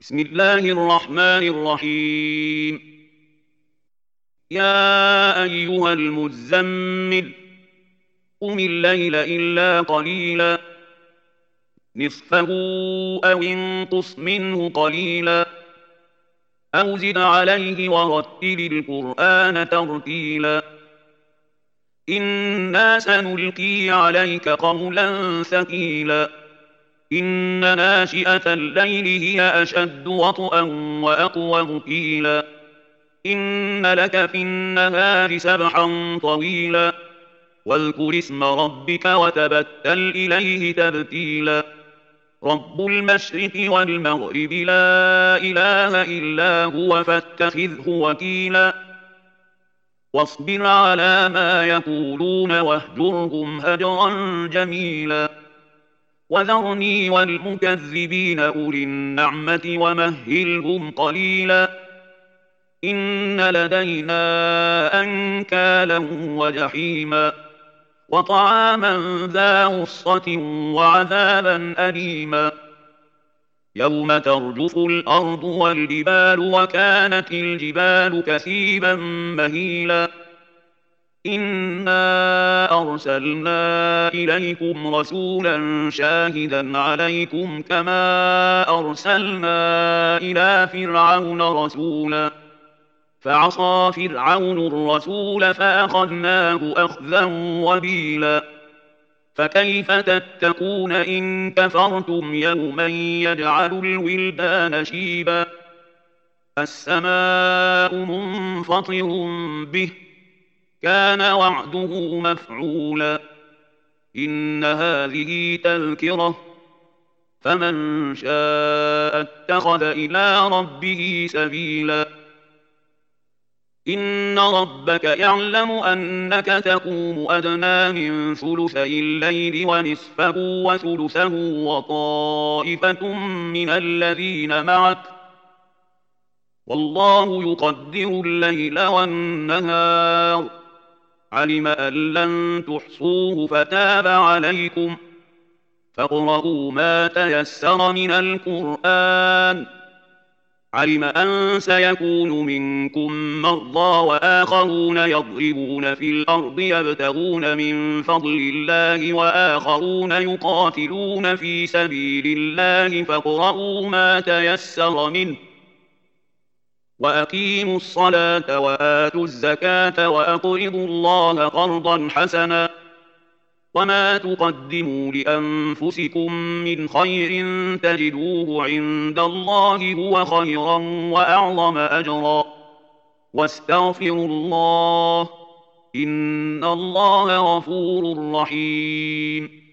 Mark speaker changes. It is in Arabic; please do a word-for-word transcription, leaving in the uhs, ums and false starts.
Speaker 1: بسم الله الرحمن الرحيم. يا أيها المزمل قم الليل إلا قليلا نصفه أو انقص منه قليلا أو زد عليه ورتل القرآن ترتيلا إنا سنلقي عليك قولا ثقيلا إن ناشئة الليل هي أشد وطئا وأقوم قيلا إن لك في النهار سبحا طويلا واذكر اسم ربك وتبتل إليه تبتيلا رب المشرق والمغرب لا إله إلا هو فاتخذه وكيلا واصبر على ما يقولون واهجرهم هجرا جميلا وذرني والمكذبين أولي النعمة ومهلهم قليلا إن لدينا أنكالا وجحيما وطعاما ذا غصة وعذابا أليما يوم ترجف الأرض والجبال وكانت الجبال كثيبا مهيلا إنا أرسلنا إليكم رسولا شاهدا عليكم كما أرسلنا إلى فرعون رسولا فعصى فرعون الرسول فأخذناه أخذا وبيلا فكيف تتقون إن كفرتم يوما يجعل الولدان شيبا السماء منفطر به كان وعده مفعولا إن هذه تذكرة فمن شاء اتخذ إلى ربه سبيلا إن ربك يعلم أنك تقوم أدنى من ثلثي الليل ونصفه وثلثه وطائفة من الذين معك والله يقدر الليل والنهار علم أن لن تحصوه فتاب عليكم فاقرؤوا ما تيسر من القرآن علم أن سيكون منكم مرضى وآخرون يضربون في الأرض يبتغون من فضل الله وآخرون يقاتلون في سبيل الله فاقرؤوا ما تيسر منه وأقيموا الصلاة وآتوا الزكاة وأقرضوا الله قرضا حسنا وما تقدموا لأنفسكم من خير تجدوه عند الله هو خيرا وأعظم أجرا واستغفروا الله إن الله غفور رحيم